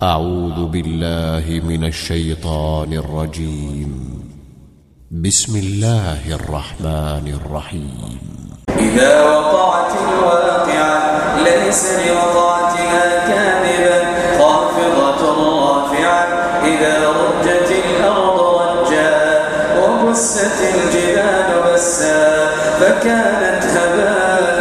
أعوذ بالله من الشيطان الرجيم. بسم الله الرحمن الرحيم. إذا وقعت الواقعة ليس لوقعتها كاذبة خافضة رافعة إذا رجت الأرض رجا وبست الجبال بسا فكانت هباء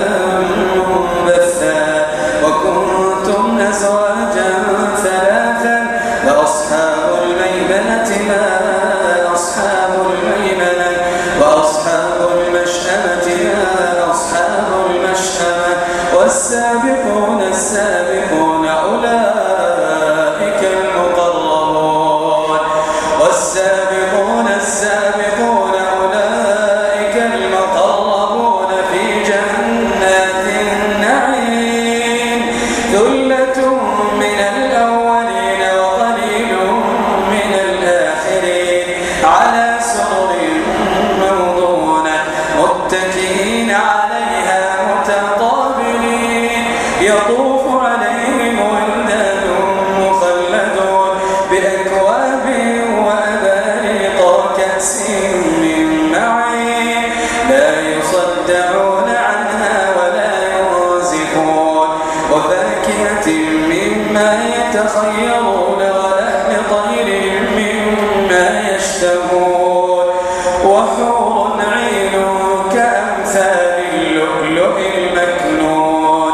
منبثا وكنتم أزواجا ثلاثا فأصحاب الميمنة ما أصحاب الميمنة وأصحاب المشأمة ما أصحاب المشأمة والسابقون السابقون أولئك المقربون والسابقون السابقون أولئك المقربون في جنات النعيم ثلة من الأولين وقليل من الآخرين على سرر موضونة متكئين عليها متقابلين يطوف عليهم ولدان مخلدون بأكواب وأباريق وكأس من معين لا يصدعون عنها ولا ينزفون وفاكهة مما يتخيرون ولحم طير مما يشتهون وحور عين كأمثال اللؤلؤ المكنون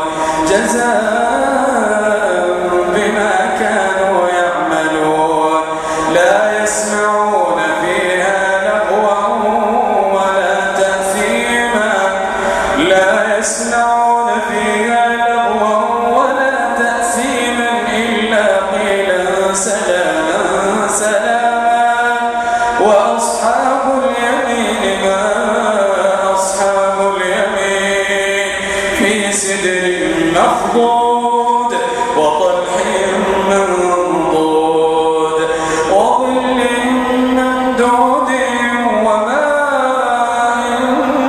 جزاء بما كانوا يعملون لا يسمعون فيها لغوا ولا تأثيما لا يسمعون فيها لغوا ولا تأثيما إلا قيلا سلاما سلاما وأصحاب اليمين ما أصحاب اليمين في سدر مخضود وطلح منضود وظل ممدود وماء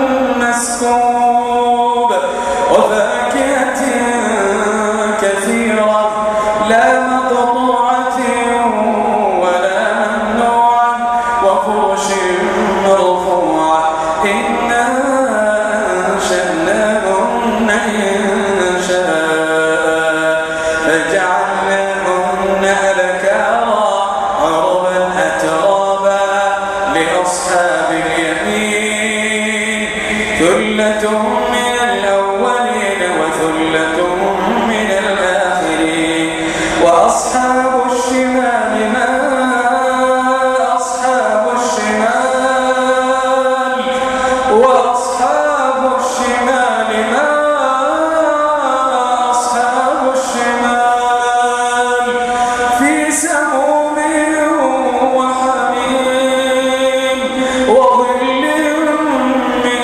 مسكوب وفاكهة كثيرة لا مقطوعة ولا ممنوعة وفرش مرفوعة إنا أنشأناهن إنشاء فجعلناهن أبكارا عربا أترابا لأصحاب اليمين ثلة من الأولين وثلة من الآخرين وأصحاب الشمال ما أصحاب الشمال وأصحاب الشمال ما أصحاب الشمال في سموم وحميم وظل من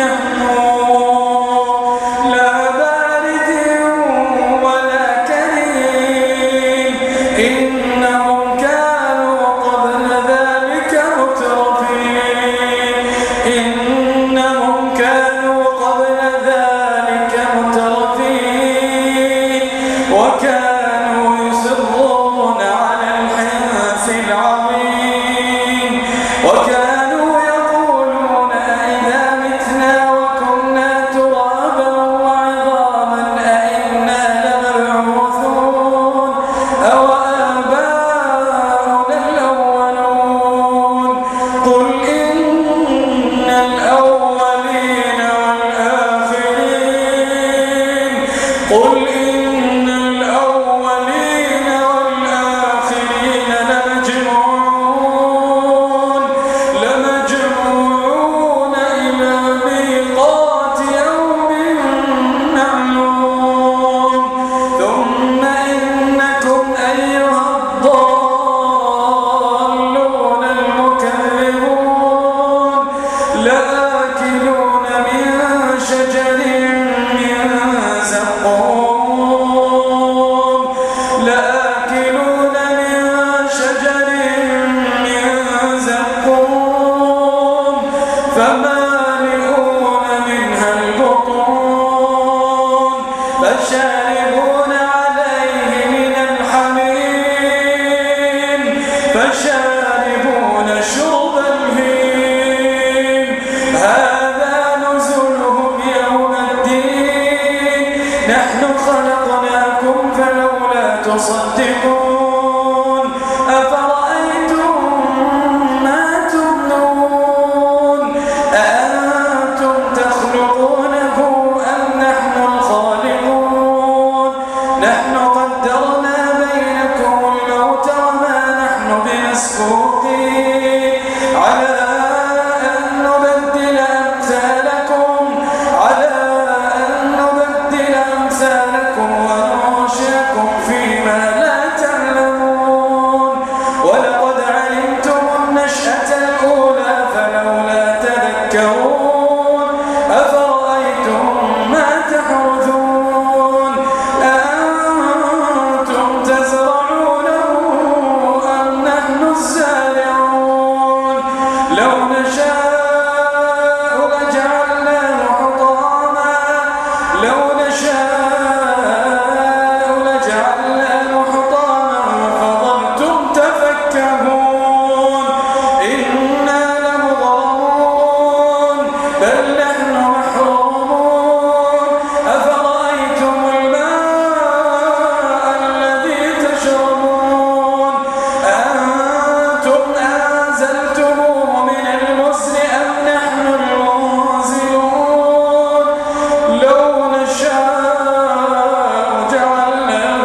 يحموم لا بارد ولا كريم إنهم كانوا قبل ذلك مترفين إنهم كانوا قبل ذلك مترفين وكانوا يصرون على الحنث العظيم وكانوا يقولون أئذا متنا وكنا ترابا وعظاما أئنا لمبعوثون أو آباؤنا تصدقون أفرأيتم ما تمنون أأنتم تخلقونه أم نحن الخالقون نحن قدرنا بينكم الموت وما نحن بمسبوقين على أن نبدل أمثالكم وننشئكم فيما لا تعلمون ولقد علمتم النشأة الأولى فلولا تذكرون أفرأيتم ما تحرثون أأنتم تزرعونه أم نحن الزارعون لو نشاء لجعلناه حطاما فظلتم تفكهون إنا لمغرمون بل نحن محرومون أفرأيتم الماء الذي تشربون أأنتم أنزلتموه من المزن أم نحن المنزلون لو نشاء جعلناه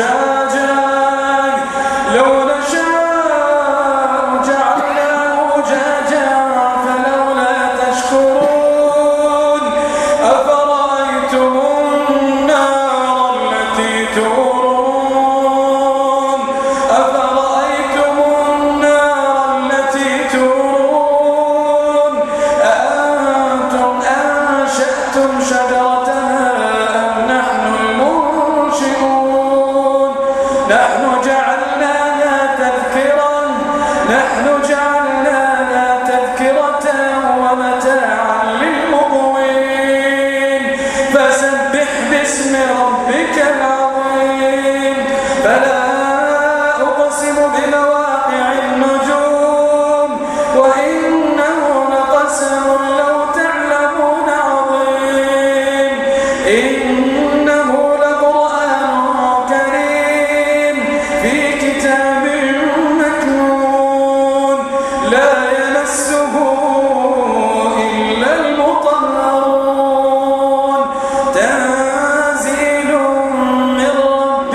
أجاجا فلولا تشكرون أفرأيتم النار التي تورون أأنتم أنشأتم شجرتها أم نحن المنشئون نحن جعلناها تذكرة ومتاعا للمقوين فسبح باسم ربك العظيم فلا أقسم بمواقع النجوم وإنه لقسم لو تعلمون عظيم إنه لقرآن كريم في كتاب مكنون لا يمسه إلا المطهرون تنزيل من رب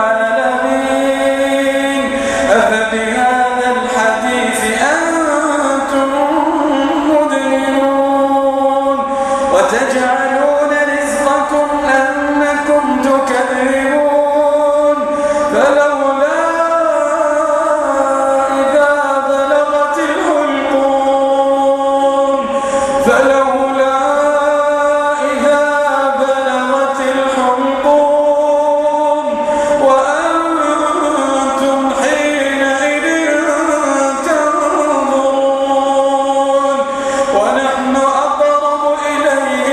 العالمين أفبهذا الحديث أنتم مدهنون وتجعلون رزقكم أنكم تكذبون فلولا إذا بلغت الحلقوم وأنتم حينئذ تنظرون ونحن أقرب إليه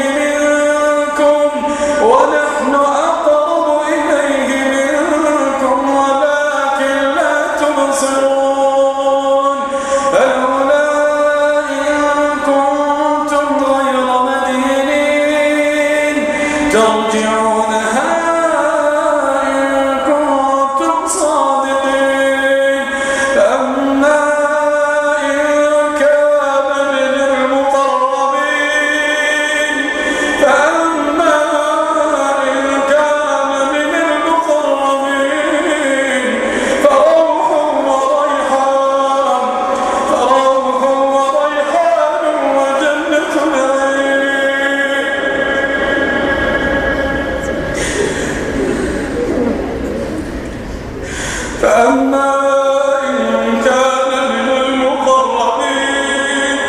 منكم ولكن لا تبصرون فلولا إن كنتم غير مدينين ترجعونها إن كنتم صادقين فأما إن كان من المقربين فروح وريحان وجنة نعيم فأما إن كان من المقربين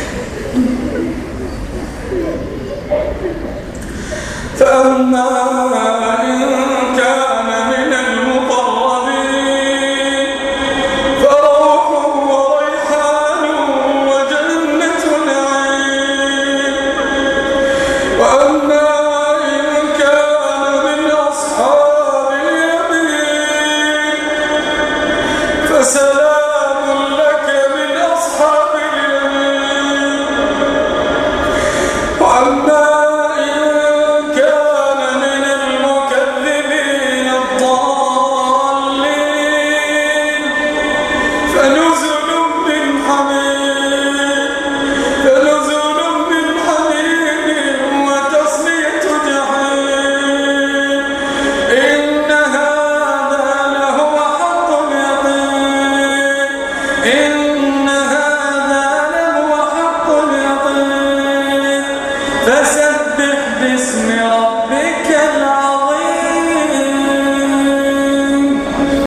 فأما